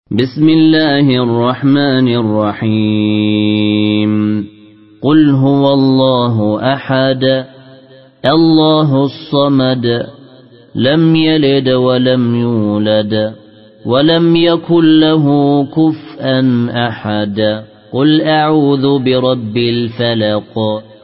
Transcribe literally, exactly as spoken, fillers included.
بسم الله الرحمن الرحيم قل هو الله أحد الله الصمد لم يلد ولم يولد ولم يكن له كفوا أحد قل أعوذ برب الفلق